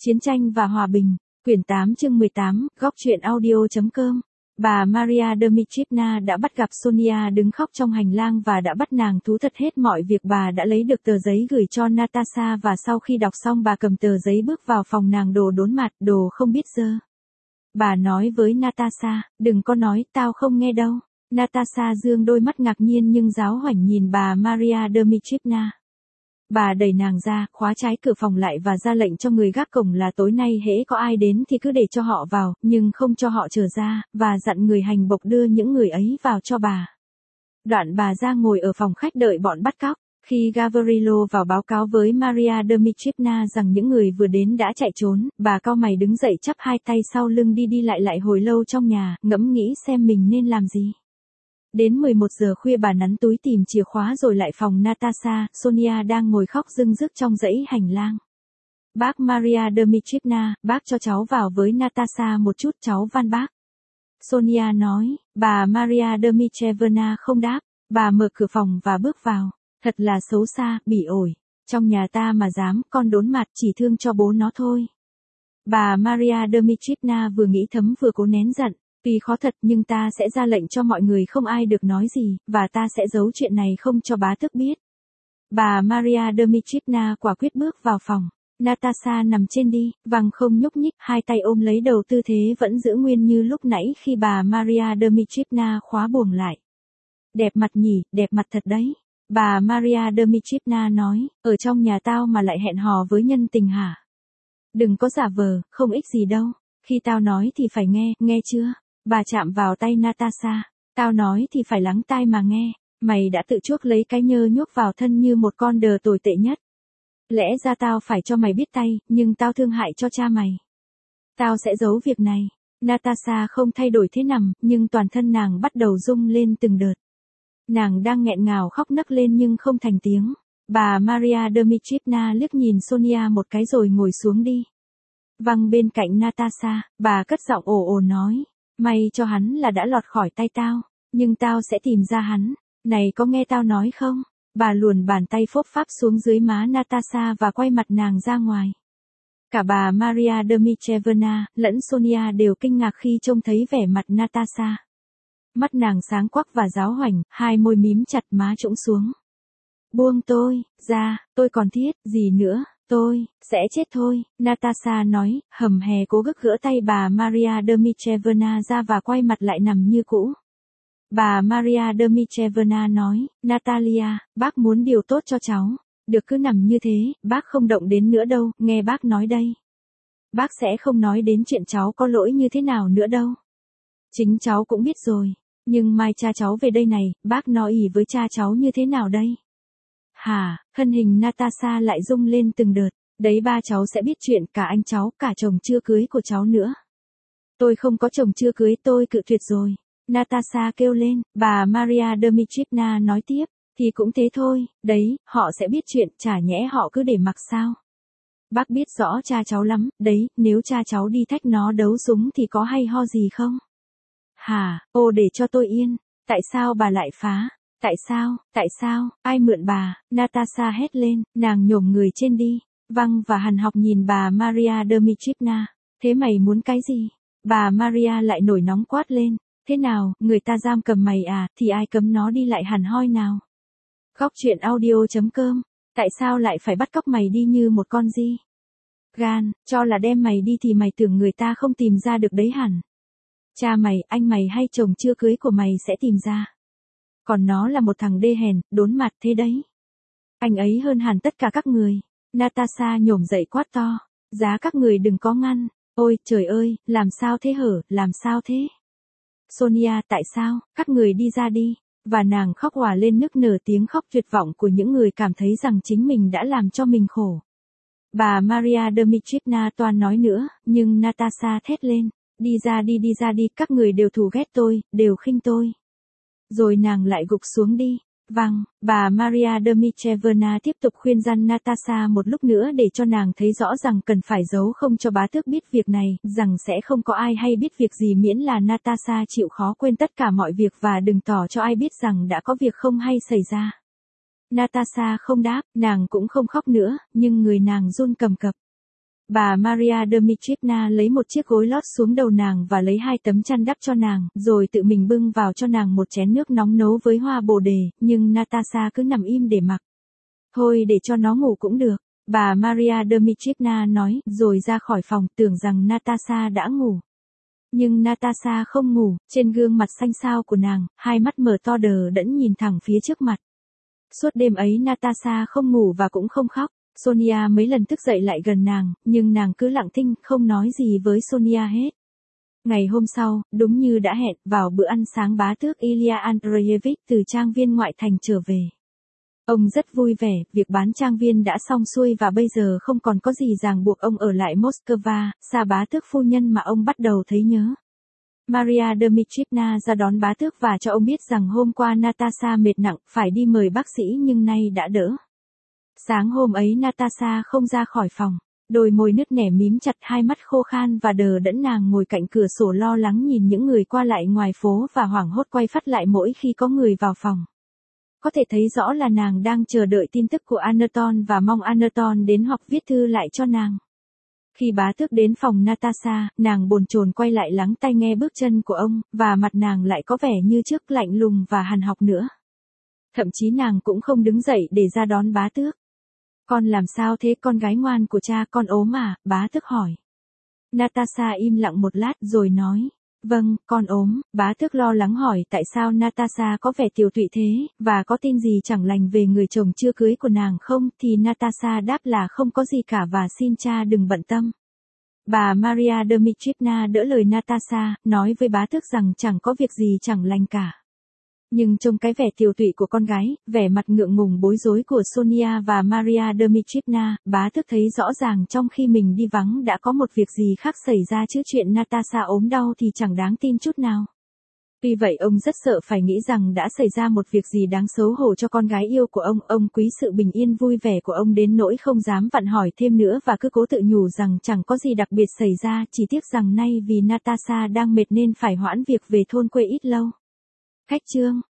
Chiến tranh và hòa bình, quyển 8 chương 18, góc truyện audio.com. Bà Maria Dmitrievna đã bắt gặp Sonia đứng khóc trong hành lang và đã bắt nàng thú thật hết mọi việc. Bà đã lấy được tờ giấy gửi cho Natasha và sau khi đọc xong bà cầm tờ giấy bước vào phòng nàng, đồ đốn mặt, đồ không biết dơ. Bà nói với Natasha, đừng có nói, tao không nghe đâu. Natasha dương đôi mắt ngạc nhiên nhưng giáo hoảnh nhìn bà Maria Dmitrievna. Bà đẩy nàng ra, khóa trái cửa phòng lại và ra lệnh cho người gác cổng là tối nay hễ có ai đến thì cứ để cho họ vào, nhưng không cho họ trở ra, và dặn người hành bộc đưa những người ấy vào cho bà. Đoạn bà ra ngồi ở phòng khách đợi bọn bắt cóc. Khi Gavrilo vào báo cáo với Maria Dmitrievna rằng những người vừa đến đã chạy trốn, bà cau mày đứng dậy chắp hai tay sau lưng đi lại hồi lâu trong nhà, ngẫm nghĩ xem mình nên làm gì. Đến 11 giờ khuya bà nắn túi tìm chìa khóa rồi lại phòng Natasha. Sonia đang ngồi khóc rưng rức trong dãy hành lang. Bác Maria Dmitrievna, bác cho cháu vào với Natasha một chút, cháu van bác. Sonia nói. Bà Maria Dmitrievna không đáp. Bà mở cửa phòng và bước vào. Thật là xấu xa, bỉ ổi. Trong nhà ta mà dám, con đốn mặt, chỉ thương cho bố nó thôi. Bà Maria Dmitrievna vừa nghĩ thấm vừa cố nén giận. Tuy khó thật nhưng ta sẽ ra lệnh cho mọi người không ai được nói gì, và ta sẽ giấu chuyện này không cho bá tước biết. Bà Maria Dmitrievna quả quyết bước vào phòng. Natasha nằm trên đi, vàng không nhúc nhích, hai tay ôm lấy đầu, tư thế vẫn giữ nguyên như lúc nãy khi bà Maria Dmitrievna khóa buồng lại. Đẹp mặt nhỉ, đẹp mặt thật đấy. Bà Maria Dmitrievna nói, ở trong nhà tao mà lại hẹn hò với nhân tình hả? Đừng có giả vờ, không ích gì đâu. Khi tao nói thì phải nghe, nghe chưa? Bà chạm vào tay Natasha. Tao nói thì phải lắng tai mà nghe. Mày đã tự chuốc lấy cái nhơ nhuốc vào thân như một con đờ tồi tệ nhất. Lẽ ra tao phải cho mày biết tay, nhưng tao thương hại cho cha mày. Tao sẽ giấu việc này. Natasha không thay đổi thế nằm, nhưng toàn thân nàng bắt đầu rung lên từng đợt. Nàng đang nghẹn ngào khóc nấc lên nhưng không thành tiếng. Bà Maria Dmitrievna liếc nhìn Sonia một cái rồi ngồi xuống đi. Văng bên cạnh Natasha, bà cất giọng ồ ồ nói. May cho hắn là đã lọt khỏi tay tao, nhưng tao sẽ tìm ra hắn. Này có nghe tao nói không? Bà luồn bàn tay phốp pháp xuống dưới má Natasha và quay mặt nàng ra ngoài. Cả bà Maria Dmitrievna lẫn Sonia đều kinh ngạc khi trông thấy vẻ mặt Natasha. Mắt nàng sáng quắc và giáo hoảnh, hai môi mím chặt, má trũng xuống. Buông tôi ra, tôi còn thiết gì nữa, tôi sẽ chết thôi, Natasha nói, hầm hè cố gắng gỡ tay bà Maria Dmitrievna ra và quay mặt lại nằm như cũ. Bà Maria Dmitrievna nói, Natalia, bác muốn điều tốt cho cháu, được cứ nằm như thế, bác không động đến nữa đâu, nghe bác nói đây. Bác sẽ không nói đến chuyện cháu có lỗi như thế nào nữa đâu. Chính cháu cũng biết rồi, nhưng mai cha cháu về đây này, bác nói ỉ với cha cháu như thế nào đây? Hả, thân hình Natasha lại rung lên từng đợt, đấy ba cháu sẽ biết chuyện, cả anh cháu, cả chồng chưa cưới của cháu nữa. Tôi không có chồng chưa cưới, tôi cự tuyệt rồi. Natasha kêu lên, bà Maria Dmitrievna nói tiếp, thì cũng thế thôi, đấy, họ sẽ biết chuyện, chả nhẽ họ cứ để mặc sao. Bác biết rõ cha cháu lắm, đấy, nếu cha cháu đi thách nó đấu súng thì có hay ho gì không? Hả, ô để cho tôi yên, tại sao bà lại phá? Tại sao, ai mượn bà? Natasha hét lên, nàng nhổm người trên đi, văng và hằn học nhìn bà Maria Dmitrievna, thế mày muốn cái gì? Bà Maria lại nổi nóng quát lên, thế nào, người ta giam cầm mày à, thì ai cấm nó đi lại hẳn hoi nào? Góc truyện audio.com, tại sao lại phải bắt cóc mày đi như một con gì? Gan, cho là đem mày đi thì mày tưởng người ta không tìm ra được đấy hẳn. Cha mày, anh mày hay chồng chưa cưới của mày sẽ tìm ra. Còn nó là một thằng đê hèn, đốn mặt thế đấy. Anh ấy hơn hẳn tất cả các người. Natasha nhổm dậy quát to. Giá các người đừng có ngăn. Ôi, trời ơi, làm sao thế hở, làm sao thế? Sonia, tại sao, các người đi ra đi. Và nàng khóc òa lên nức nở, tiếng khóc tuyệt vọng của những người cảm thấy rằng chính mình đã làm cho mình khổ. Bà Maria Dmitrievna toan nói nữa, nhưng Natasha thét lên. Đi ra đi, các người đều thù ghét tôi, đều khinh tôi. Rồi nàng lại gục xuống đi. Vâng, bà Maria Dmitrievna tiếp tục khuyên răn Natasha một lúc nữa để cho nàng thấy rõ rằng cần phải giấu không cho bá tước biết việc này, rằng sẽ không có ai hay biết việc gì miễn là Natasha chịu khó quên tất cả mọi việc và đừng tỏ cho ai biết rằng đã có việc không hay xảy ra. Natasha không đáp, nàng cũng không khóc nữa, nhưng người nàng run cầm cập. Bà Maria Dmitrievna lấy một chiếc gối lót xuống đầu nàng và lấy 2 tấm chăn đắp cho nàng, rồi tự mình bưng vào cho nàng một chén nước nóng nấu với hoa bồ đề, nhưng Natasha cứ nằm im để mặc. Thôi để cho nó ngủ cũng được, bà Maria Dmitrievna nói, rồi ra khỏi phòng, tưởng rằng Natasha đã ngủ. Nhưng Natasha không ngủ, trên gương mặt xanh xao của nàng, 2 mắt mở to đờ đẫn nhìn thẳng phía trước mặt. Suốt đêm ấy Natasha không ngủ và cũng không khóc. Sonia mấy lần thức dậy lại gần nàng, nhưng nàng cứ lặng thinh, không nói gì với Sonia hết. Ngày hôm sau, đúng như đã hẹn, vào bữa ăn sáng bá tước Ilya Andreyevich từ trang viên ngoại thành trở về. Ông rất vui vẻ, việc bán trang viên đã xong xuôi và bây giờ không còn có gì ràng buộc ông ở lại Moscow, xa bá tước phu nhân mà ông bắt đầu thấy nhớ. Maria Dmitrievna ra đón bá tước và cho ông biết rằng hôm qua Natasha mệt nặng, phải đi mời bác sĩ nhưng nay đã đỡ. Sáng hôm ấy Natasha không ra khỏi phòng, đôi môi nứt nẻ mím chặt, 2 mắt khô khan và đờ đẫn, nàng ngồi cạnh cửa sổ lo lắng nhìn những người qua lại ngoài phố và hoảng hốt quay phắt lại mỗi khi có người vào phòng. Có thể thấy rõ là nàng đang chờ đợi tin tức của Anatol và mong Anatol đến hoặc viết thư lại cho nàng. Khi bá tước đến phòng Natasha, nàng bồn chồn quay lại lắng tai nghe bước chân của ông, và mặt nàng lại có vẻ như trước, lạnh lùng và hằn học nữa. Thậm chí nàng cũng không đứng dậy để ra đón bá tước. Con làm sao thế, con gái ngoan của cha, con ốm à, bá tước hỏi. Natasha im lặng một lát rồi nói, vâng, con ốm. Bá tước lo lắng hỏi tại sao Natasha có vẻ tiều tụy thế, và có tin gì chẳng lành về người chồng chưa cưới của nàng không, thì Natasha đáp là không có gì cả và xin cha đừng bận tâm. Bà Maria Dmitrievna đỡ lời Natasha, nói với bá tước rằng chẳng có việc gì chẳng lành cả. Nhưng trông cái vẻ tiều tụy của con gái, vẻ mặt ngượng ngùng bối rối của Sonia và Maria Dmitrievna, bá tước thấy rõ ràng trong khi mình đi vắng đã có một việc gì khác xảy ra, chứ chuyện Natasha ốm đau thì chẳng đáng tin chút nào. Vì vậy ông rất sợ phải nghĩ rằng đã xảy ra một việc gì đáng xấu hổ cho con gái yêu của ông quý sự bình yên vui vẻ của ông đến nỗi không dám vặn hỏi thêm nữa và cứ cố tự nhủ rằng chẳng có gì đặc biệt xảy ra, chỉ tiếc rằng nay vì Natasha đang mệt nên phải hoãn việc về thôn quê ít lâu. Cách chương